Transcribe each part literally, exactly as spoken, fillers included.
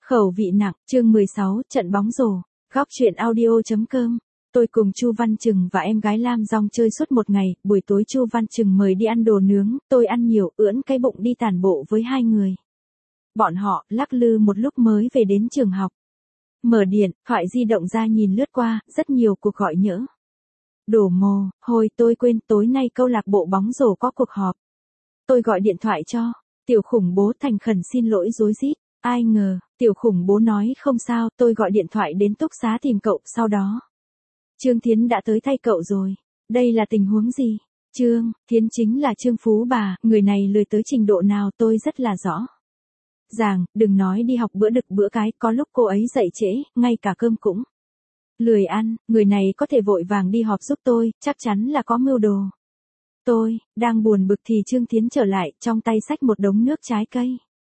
Khẩu vị nặng, chương mười sáu, trận bóng rổ, góc truyện audio.com. Tôi cùng Chu Văn Trừng và em gái Lam Dong chơi suốt một ngày, buổi tối Chu Văn Trừng mời đi ăn đồ nướng, tôi ăn nhiều, ưỡn cái bụng đi tản bộ với hai người. Bọn họ lắc lư một lúc mới về đến trường học. Mở điện, thoại di động ra nhìn lướt qua, rất nhiều cuộc gọi nhỡ. Đổ mồ, hồi tôi quên tối nay câu lạc bộ bóng rổ có cuộc họp. Tôi gọi điện thoại cho, tiểu khủng bố thành khẩn xin lỗi rối rít. Ai ngờ, tiểu khủng bố nói không sao, tôi gọi điện thoại đến túc xá tìm cậu, sau đó. Trương Thiến đã tới thay cậu rồi. Đây là tình huống gì? Trương Thiến chính là Trương Phú Bà, người này lười tới trình độ nào tôi rất là rõ ràng, đừng nói đi học bữa đực bữa cái, có lúc cô ấy dậy trễ, ngay cả cơm cũng lười ăn, người này có thể vội vàng đi họp giúp tôi, chắc chắn là có mưu đồ. Tôi đang buồn bực thì Trương Thiến trở lại, trong tay xách một đống nước trái cây.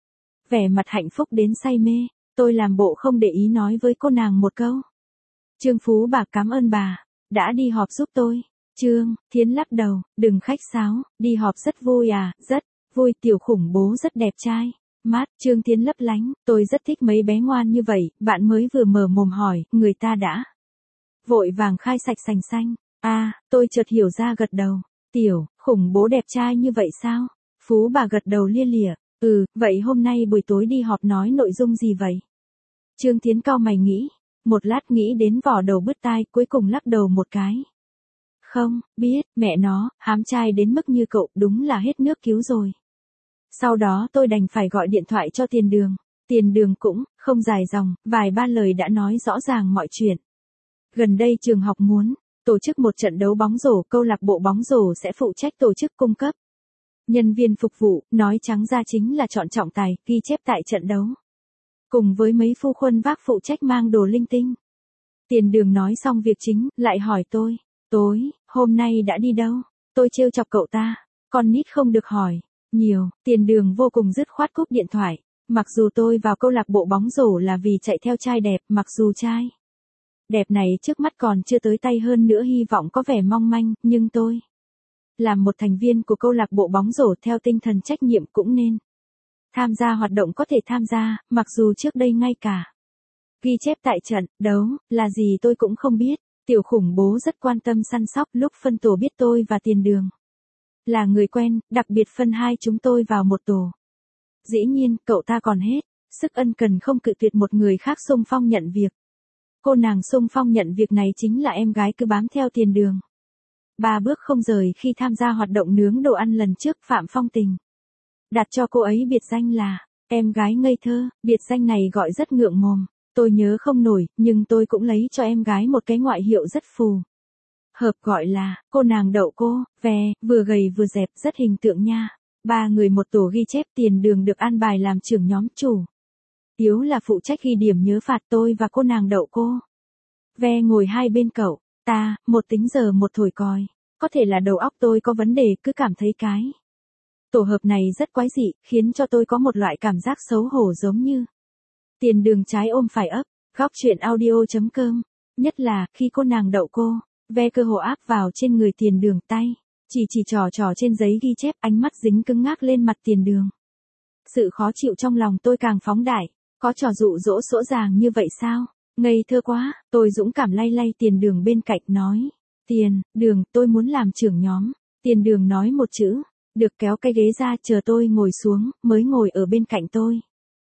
Vẻ mặt hạnh phúc đến say mê, tôi làm bộ không để ý nói với cô nàng một câu. Trương Phú Bà cảm ơn bà, đã đi họp giúp tôi. Trương Thiến lắc đầu, đừng khách sáo, đi họp rất vui à, rất vui, tiểu khủng bố rất đẹp trai. Mát, Trương Thiến lấp lánh, tôi rất thích mấy bé ngoan như vậy, bạn mới vừa mở mồm hỏi, người ta đã vội vàng khai sạch sành xanh. À, tôi chợt hiểu ra gật đầu, tiểu khủng bố đẹp trai như vậy sao? Phú Bà gật đầu lia lịa. Ừ, vậy hôm nay buổi tối đi họp nói nội dung gì vậy? Trương Thiến cau mày nghĩ, một lát nghĩ đến vỏ đầu bứt tai, cuối cùng lắc đầu một cái. Không, biết, mẹ nó, hám trai đến mức như cậu, đúng là hết nước cứu rồi. Sau đó tôi đành phải gọi điện thoại cho Tiền Đường. Tiền Đường cũng không dài dòng, vài ba lời đã nói rõ ràng mọi chuyện. Gần đây trường học muốn tổ chức một trận đấu bóng rổ, câu lạc bộ bóng rổ sẽ phụ trách tổ chức cung cấp nhân viên phục vụ, nói trắng ra chính là chọn trọng tài, ghi chép tại trận đấu. Cùng với mấy phu khuân vác phụ trách mang đồ linh tinh. Tiền Đường nói xong việc chính, lại hỏi tôi, tối, hôm nay đã đi đâu? Tôi trêu chọc cậu ta, con nít không được hỏi nhiều. Tiền Đường vô cùng dứt khoát cúp điện thoại. Mặc dù tôi vào câu lạc bộ bóng rổ là vì chạy theo trai đẹp, mặc dù trai đẹp này trước mắt còn chưa tới tay, hơn nữa hy vọng có vẻ mong manh, nhưng tôi làm một thành viên của câu lạc bộ bóng rổ theo tinh thần trách nhiệm cũng nên tham gia hoạt động có thể tham gia, mặc dù trước đây ngay cả ghi chép tại trận đấu là gì tôi cũng không biết. Tiểu khủng bố rất quan tâm săn sóc, lúc phân tổ biết tôi và Tiền Đường là người quen, đặc biệt phân hai chúng tôi vào một tổ. Dĩ nhiên, cậu ta còn hết sức ân cần không cự tuyệt một người khác xung phong nhận việc. Cô nàng xung phong nhận việc này chính là em gái cứ bám theo Tiền Đường. Ba bước không rời khi tham gia hoạt động nướng đồ ăn lần trước, Phạm Phong Tình đặt cho cô ấy biệt danh là em gái ngây thơ, biệt danh này gọi rất ngượng mồm. Tôi nhớ không nổi, nhưng tôi cũng lấy cho em gái một cái ngoại hiệu rất phù hợp, gọi là cô nàng đậu cô, ve, vừa gầy vừa dẹp, rất hình tượng nha. Ba người một tổ ghi chép, Tiền Đường được an bài làm trưởng nhóm, chủ yếu là phụ trách ghi điểm nhớ phạt, tôi và cô nàng đậu cô, ve ngồi hai bên cậu ta, một tính giờ một thổi còi. Có thể là đầu óc tôi có vấn đề, cứ cảm thấy cái tổ hợp này rất quái dị, khiến cho tôi có một loại cảm giác xấu hổ, giống như Tiền Đường trái ôm phải ấp. Góc truyện audio.com. Nhất là khi cô nàng đậu cô, ve cơ hồ áp vào trên người Tiền Đường, tay chỉ chỉ trò trò trên giấy ghi chép, ánh mắt dính cứng ngắc lên mặt Tiền Đường. Sự khó chịu trong lòng tôi càng phóng đại. Có trò dụ dỗ dỗ dàng như vậy sao? Ngây thơ quá. Tôi dũng cảm lay lay Tiền Đường bên cạnh, nói, Tiền Đường, tôi muốn làm trưởng nhóm. Tiền Đường nói một chữ, được, kéo cái ghế ra chờ tôi ngồi xuống, mới ngồi ở bên cạnh tôi.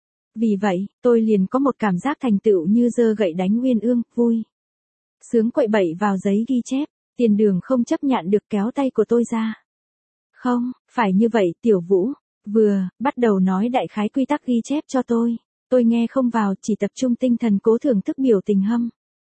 Vì vậy, tôi liền có một cảm giác thành tựu như giơ gậy đánh uyên ương, vui sướng quậy bậy vào giấy ghi chép. Tiền Đường không chấp nhận được, kéo tay của tôi ra. Không, phải như vậy, Tiểu Vũ. Vừa bắt đầu nói đại khái quy tắc ghi chép cho tôi. Tôi nghe không vào, chỉ tập trung tinh thần cố thưởng thức biểu tình hâm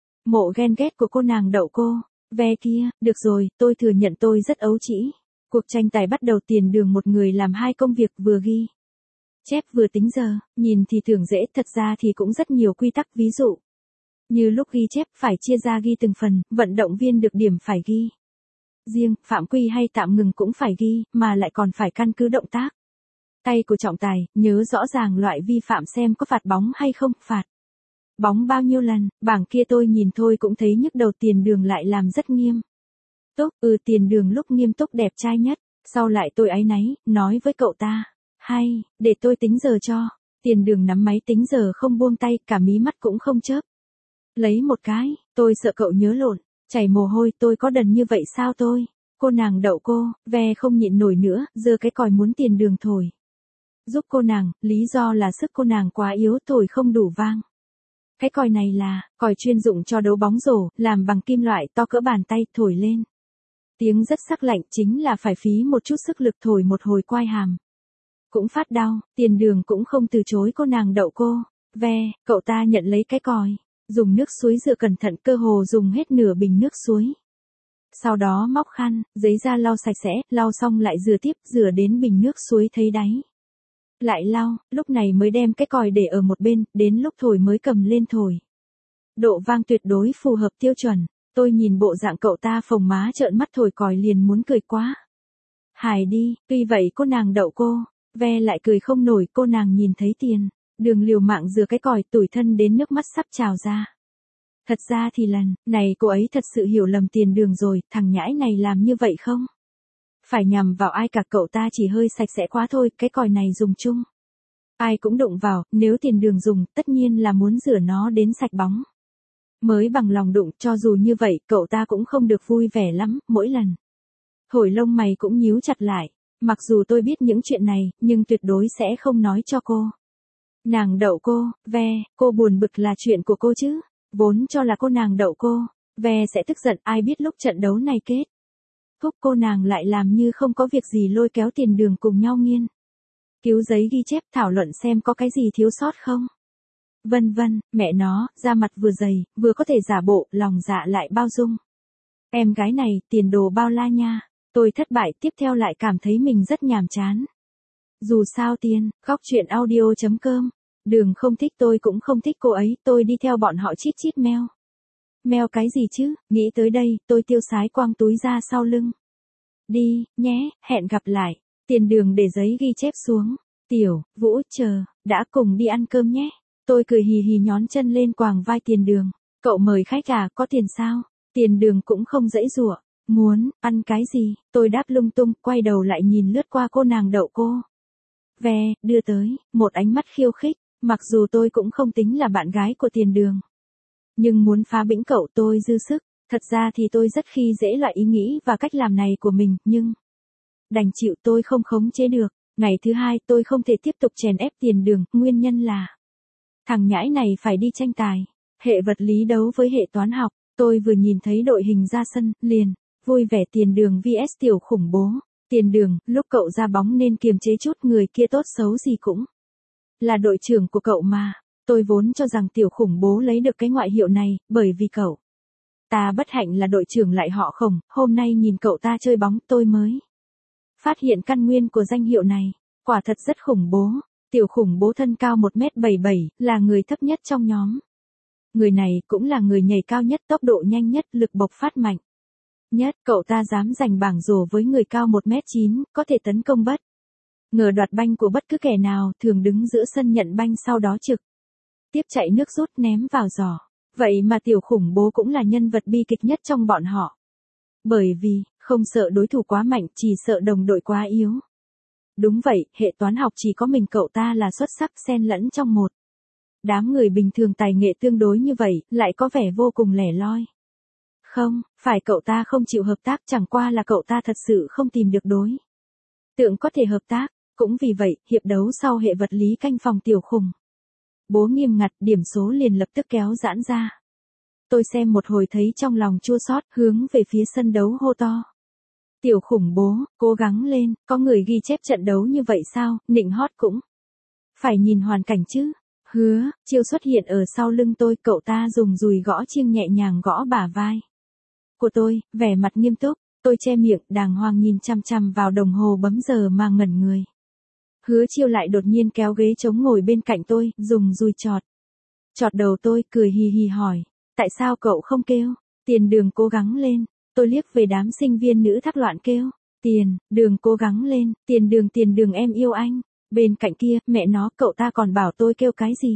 mộ ghen ghét của cô nàng đậu cô, ve kia. Được rồi, tôi thừa nhận tôi rất ấu trĩ. Cuộc tranh tài bắt đầu, Tiền Đường một người làm hai công việc, vừa ghi chép vừa tính giờ. Nhìn thì tưởng dễ, thật ra thì cũng rất nhiều quy tắc, ví dụ như lúc ghi chép phải chia ra ghi từng phần, vận động viên được điểm phải ghi riêng, phạm quy hay tạm ngừng cũng phải ghi, mà lại còn phải căn cứ động tác tay của trọng tài, nhớ rõ ràng loại vi phạm, xem có phạt bóng hay không, phạt bóng bao nhiêu lần. Bảng kia tôi nhìn thôi cũng thấy nhức đầu. Tiền Đường lại làm rất nghiêm túc. Ừ, Tiền Đường lúc nghiêm túc đẹp trai nhất. Sau lại tôi áy náy, nói với cậu ta, hay, để tôi tính giờ cho. Tiền đường nắm máy tính giờ không buông tay, cả mí mắt cũng không chớp. Lấy một cái, tôi sợ cậu nhớ lộn, chảy mồ hôi, tôi có đần như vậy sao tôi? Cô nàng đậu cô, ve không nhịn nổi nữa, giơ cái còi muốn tiền đường thổi. Giúp cô nàng, lý do là sức cô nàng quá yếu, thổi không đủ vang. Cái còi này là còi chuyên dụng cho đấu bóng rổ, làm bằng kim loại to cỡ bàn tay, thổi lên. Tiếng rất sắc lạnh, chính là phải phí một chút sức lực thổi một hồi quai hàm. Cũng phát đau, tiền đường cũng không từ chối cô nàng đậu cô. Ve, cậu ta nhận lấy cái còi, dùng nước suối rửa cẩn thận, cơ hồ dùng hết nửa bình nước suối. Sau đó móc khăn, giấy ra lau sạch sẽ, lau xong lại rửa tiếp, rửa đến bình nước suối thấy đáy. Lại lau, lúc này mới đem cái còi để ở một bên, đến lúc thổi mới cầm lên thổi. Độ vang tuyệt đối phù hợp tiêu chuẩn, tôi nhìn bộ dạng cậu ta phồng má trợn mắt thổi còi liền muốn cười quá. Hài đi, tuy vậy cô nàng đậu cô, ve lại cười không nổi, cô nàng nhìn thấy tiền, đường liều mạng rửa cái còi, tủi thân đến nước mắt sắp trào ra. Thật ra thì lần này cô ấy thật sự hiểu lầm tiền đường rồi, thằng nhãi này làm như vậy không phải nhằm vào ai cả, cậu ta chỉ hơi sạch sẽ quá thôi, cái còi này dùng chung. Ai cũng đụng vào, nếu tiền đường dùng, tất nhiên là muốn rửa nó đến sạch bóng. Mới bằng lòng đụng, cho dù như vậy, cậu ta cũng không được vui vẻ lắm, mỗi lần. Thổi lông mày cũng nhíu chặt lại, mặc dù tôi biết những chuyện này, nhưng tuyệt đối sẽ không nói cho cô. Nàng đậu cô, ve, cô buồn bực là chuyện của cô chứ, vốn cho là cô nàng đậu cô, ve sẽ tức giận, ai biết lúc trận đấu này kết thúc cô nàng lại làm như không có việc gì lôi kéo tiền đường cùng nhau nghiên cứu giấy ghi chép, thảo luận xem có cái gì thiếu sót không. Vân vân, mẹ nó, da mặt vừa dày, vừa có thể giả bộ, lòng dạ lại bao dung. Em gái này, tiền đồ bao la nha. Tôi thất bại, tiếp theo lại cảm thấy mình rất nhàm chán. Dù sao tiền, góc chuyện audio chấm com. Đường không thích tôi cũng không thích cô ấy, tôi đi theo bọn họ chít chít meo. Meo cái gì chứ, nghĩ tới đây, tôi tiêu sái quăng túi ra sau lưng. Đi, nhé, hẹn gặp lại. Tiền đường để giấy ghi chép xuống. Tiểu, Vũ, chờ, đã cùng đi ăn cơm nhé. Tôi cười hì hì nhón chân lên quàng vai tiền đường. Cậu mời khách à, có tiền sao? Tiền đường cũng không dãy dụa. Muốn, ăn cái gì? Tôi đáp lung tung, quay đầu lại nhìn lướt qua cô nàng đậu cô. Ve, đưa tới, một ánh mắt khiêu khích, mặc dù tôi cũng không tính là bạn gái của tiền đường. Nhưng muốn phá bĩnh cậu tôi dư sức, thật ra thì tôi rất khi dễ loại ý nghĩ và cách làm này của mình, nhưng đành chịu, tôi không khống chế được. Ngày thứ hai tôi không thể tiếp tục chèn ép tiền đường, nguyên nhân là thằng nhãi này phải đi tranh tài. Hệ vật lý đấu với hệ toán học, tôi vừa nhìn thấy đội hình ra sân, liền vui vẻ. Tiền đường vs tiểu khủng bố. Tiền đường, lúc cậu ra bóng nên kiềm chế chút, người kia tốt xấu gì cũng là đội trưởng của cậu mà. Tôi vốn cho rằng tiểu khủng bố lấy được cái ngoại hiệu này, bởi vì cậu ta bất hạnh là đội trưởng lại họ Khổng, hôm nay nhìn cậu ta chơi bóng tôi mới phát hiện căn nguyên của danh hiệu này, quả thật rất khủng bố. Tiểu khủng bố thân cao một mét bảy mươi bảy, là người thấp nhất trong nhóm. Người này cũng là người nhảy cao nhất, tốc độ nhanh nhất, lực bộc phát mạnh nhất, cậu ta dám giành bảng rổ với người cao một mét chín, có thể tấn công bất ngờ đoạt banh của bất cứ kẻ nào, thường đứng giữa sân nhận banh sau đó trực tiếp chạy nước rút ném vào giỏ. Vậy mà tiểu khủng bố cũng là nhân vật bi kịch nhất trong bọn họ. Bởi vì, không sợ đối thủ quá mạnh, chỉ sợ đồng đội quá yếu. Đúng vậy, hệ toán học chỉ có mình cậu ta là xuất sắc, xen lẫn trong một đám người bình thường tài nghệ tương đối như vậy, lại có vẻ vô cùng lẻ loi. Không, phải cậu ta không chịu hợp tác, chẳng qua là cậu ta thật sự không tìm được đối tượng có thể hợp tác. Cũng vì vậy, hiệp đấu sau hệ vật lý canh phòng tiểu khủng bố nghiêm ngặt, điểm số liền lập tức kéo giãn ra. Tôi xem một hồi thấy trong lòng chua xót, hướng về phía sân đấu hô to. Tiểu khủng bố, cố gắng lên, có người ghi chép trận đấu như vậy sao, nịnh hót cũng phải nhìn hoàn cảnh chứ. Hứa, chiêu xuất hiện ở sau lưng tôi, cậu ta dùng dùi gõ chiêng nhẹ nhàng gõ bả vai của tôi, vẻ mặt nghiêm túc. Tôi che miệng, đàng hoàng nhìn chăm chăm vào đồng hồ bấm giờ mà ngẩn người. Hứa chiêu lại đột nhiên kéo ghế chống ngồi bên cạnh tôi, dùng dùi chọt chọt đầu tôi, cười hì hì hỏi, tại sao cậu không kêu? Tiền đường cố gắng lên. Tôi liếc về đám sinh viên nữ thắc loạn kêu, tiền đường cố gắng lên, tiền đường tiền đường em yêu anh. Bên cạnh kia, mẹ nó, cậu ta còn bảo tôi kêu cái gì?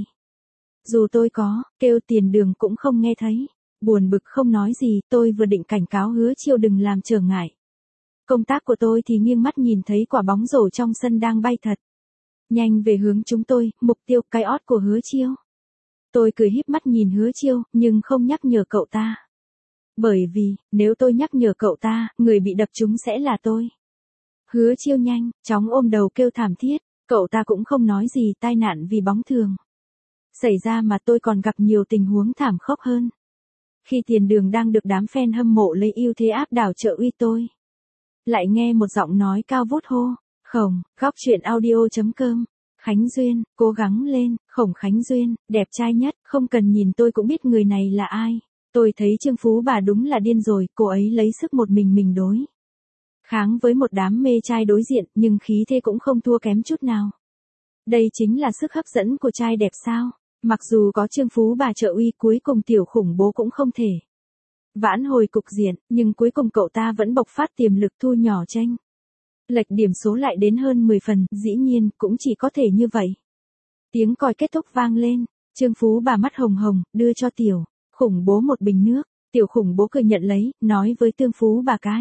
Dù tôi có kêu tiền đường cũng không nghe thấy. Buồn bực không nói gì, tôi vừa định cảnh cáo hứa chiêu đừng làm trở ngại công tác của tôi thì nghiêng mắt nhìn thấy quả bóng rổ trong sân đang bay thật nhanh về hướng chúng tôi, mục tiêu cái ót của Hứa Chiêu. Tôi cười híp mắt nhìn Hứa Chiêu, nhưng không nhắc nhở cậu ta. Bởi vì, nếu tôi nhắc nhở cậu ta, người bị đập trúng sẽ là tôi. Hứa Chiêu nhanh, chóng ôm đầu kêu thảm thiết, cậu ta cũng không nói gì, tai nạn vì bóng thường xảy ra mà tôi còn gặp nhiều tình huống thảm khốc hơn. Khi Tiền Đường đang được đám fan hâm mộ lấy ưu thế áp đảo trợ uy tôi, lại nghe một giọng nói cao vút hô, Khổng, góc truyện audio chấm com. Khánh Duyên, cố gắng lên, Khổng Khánh Duyên, đẹp trai nhất, không cần nhìn tôi cũng biết người này là ai. Tôi thấy Trương Phú Bà đúng là điên rồi, cô ấy lấy sức một mình mình đối kháng với một đám mê trai đối diện, nhưng khí thế cũng không thua kém chút nào. Đây chính là sức hấp dẫn của trai đẹp sao? Mặc dù có Trương Phú Bà trợ uy, cuối cùng tiểu khủng bố cũng không thể vãn hồi cục diện, nhưng cuối cùng cậu ta vẫn bộc phát tiềm lực thu nhỏ chênh lệch điểm số lại đến hơn mười phần, dĩ nhiên, cũng chỉ có thể như vậy. Tiếng còi kết thúc vang lên, Trương Phú Bà mắt hồng hồng, đưa cho tiểu khủng bố một bình nước, tiểu khủng bố cười nhận lấy, nói với Trương Phú Bà cái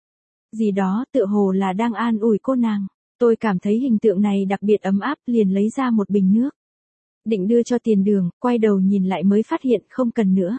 gì đó, tựa hồ là đang an ủi cô nàng. Tôi cảm thấy hình tượng này đặc biệt ấm áp, liền lấy ra một bình nước. Định đưa cho Tiền Đường, quay đầu nhìn lại mới phát hiện không cần nữa.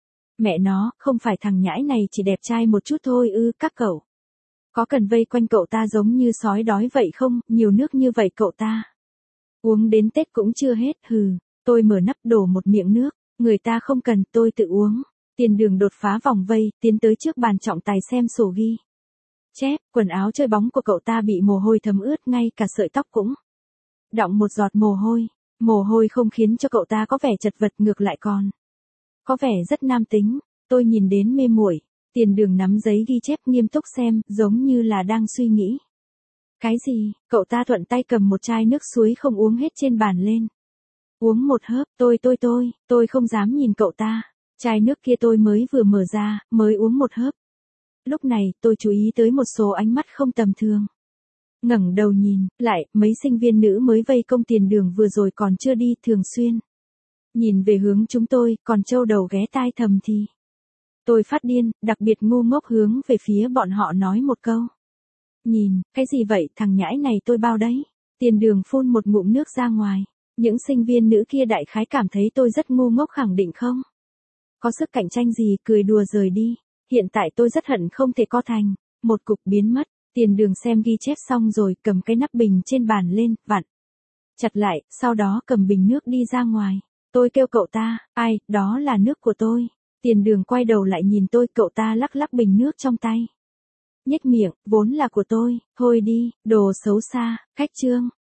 Mẹ nó, không phải thằng nhãi này chỉ đẹp trai một chút thôi ư, các cậu. Có cần vây quanh cậu ta giống như sói đói vậy không, nhiều nước như vậy cậu ta uống đến Tết cũng chưa hết, hừ. Tôi mở nắp đổ một miệng nước, người ta không cần, tôi tự uống. Tiền Đường đột phá vòng vây, tiến tới trước bàn trọng tài xem sổ ghi chép, quần áo chơi bóng của cậu ta bị mồ hôi thấm ướt, ngay cả sợi tóc cũng đọng một giọt mồ hôi. Mồ hôi không khiến cho cậu ta có vẻ chật vật, ngược lại còn có vẻ rất nam tính. Tôi nhìn đến mê muội. Tiền Đường nắm giấy ghi chép nghiêm túc xem, giống như là đang suy nghĩ. Cái gì? Cậu ta thuận tay cầm một chai nước suối không uống hết trên bàn lên. Uống một hớp, tôi tôi tôi, tôi không dám nhìn cậu ta. Chai nước kia tôi mới vừa mở ra, mới uống một hớp. Lúc này, tôi chú ý tới một số ánh mắt không tầm thường. Ngẩng đầu nhìn, lại, mấy sinh viên nữ mới vây công Tiền Đường vừa rồi còn chưa đi, thường xuyên nhìn về hướng chúng tôi, còn trâu đầu ghé tai thầm thì. Tôi phát điên, đặc biệt ngu ngốc hướng về phía bọn họ nói một câu. Nhìn, cái gì vậy, thằng nhãi này tôi bao đấy. Tiền Đường phun một ngụm nước ra ngoài. Những sinh viên nữ kia đại khái cảm thấy tôi rất ngu ngốc, khẳng định không có sức cạnh tranh gì, cười đùa rời đi. Hiện tại tôi rất hận không thể co thành một cục biến mất. Tiền Đường xem ghi chép xong rồi, cầm cái nắp bình trên bàn lên, vặn chặt lại, sau đó cầm bình nước đi ra ngoài. Tôi kêu cậu ta, ai, đó là nước của tôi. Tiền Đường quay đầu lại nhìn tôi, cậu ta lắc lắc bình nước trong tay. Nhếch miệng, vốn là của tôi, thôi đi, đồ xấu xa, khách trương.